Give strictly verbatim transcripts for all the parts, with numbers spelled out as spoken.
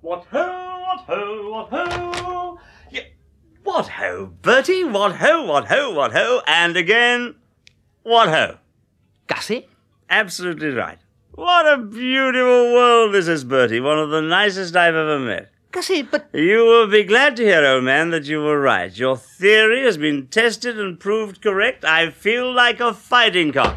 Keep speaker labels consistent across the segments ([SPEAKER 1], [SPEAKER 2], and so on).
[SPEAKER 1] What ho, what ho, what ho. Yeah. What ho, Bertie? What ho, what ho, what ho. And again, what ho.
[SPEAKER 2] Gussie?
[SPEAKER 1] Absolutely right. What a beautiful world this is, Bertie. One of the nicest I've ever met.
[SPEAKER 2] Gussie, but...
[SPEAKER 1] You will be glad to hear, old man, that you were right. Your theory has been tested and proved correct. I feel like a fighting cock.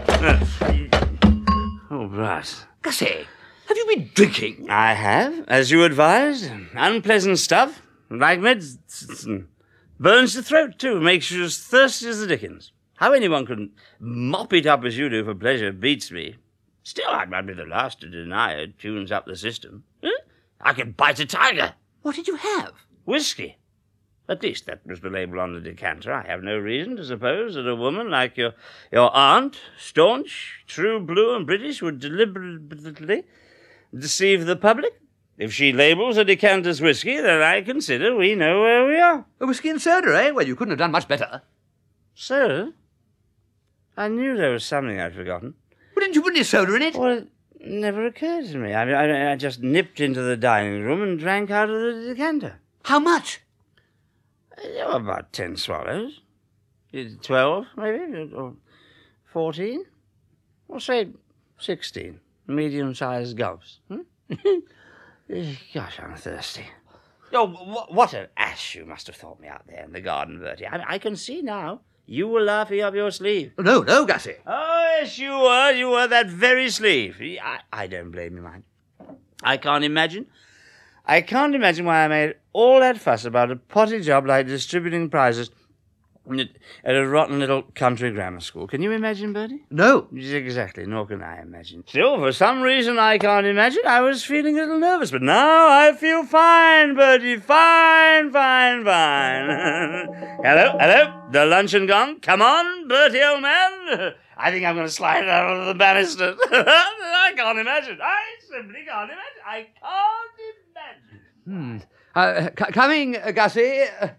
[SPEAKER 1] Oh, right.
[SPEAKER 2] Gussie, have you been drinking?
[SPEAKER 1] I have, as you advised. Unpleasant stuff, like medicine. Burns the throat, too, makes you as thirsty as the dickens. How anyone can mop it up as you do for pleasure beats me. Still, I'd be the last to deny it tunes up the system. Huh? I could bite a tiger.
[SPEAKER 2] What did you have?
[SPEAKER 1] Whiskey. At least that was the label on the decanter. I have no reason to suppose that a woman like your your aunt, staunch, true blue and British, would deliberately deceive the public. If she labels a decanter's whiskey, then I consider we know where we are.
[SPEAKER 2] A whiskey and soda, eh? Well, you couldn't have done much better.
[SPEAKER 1] Soda? I knew there was something I'd forgotten.
[SPEAKER 2] Well, didn't you put any soda in it?
[SPEAKER 1] Well, it never occurred to me. I mean, I, I just nipped into the dining room and drank out of the decanter.
[SPEAKER 2] How much?
[SPEAKER 1] Oh, about ten swallows. Twelve, maybe, or fourteen. Or say sixteen. Medium-sized gulps. Hmm? Gosh, I'm thirsty. Oh, wh- what an ass you must have thought me out there in the garden, Bertie. I, I can see now. You were laughing up your sleeve.
[SPEAKER 2] No, no, Gussie.
[SPEAKER 1] Oh, yes, you were. You were that very sleeve. I, I don't blame you, mind. I can't imagine. I can't imagine why I made all that fuss about a potty job like distributing prizes at a rotten little country grammar school. Can you imagine, Bertie?
[SPEAKER 2] No.
[SPEAKER 1] Exactly, nor can I imagine. Still, for some reason I can't imagine, I was feeling a little nervous, but now I feel fine, Bertie. Fine, fine, fine. Hello, hello, the luncheon gong. Come on, Bertie, old man. I think I'm going to slide out of the banister. I can't imagine. I simply can't imagine. I can't imagine.
[SPEAKER 2] Hmm. Uh, c- coming, uh, Gussie. Uh,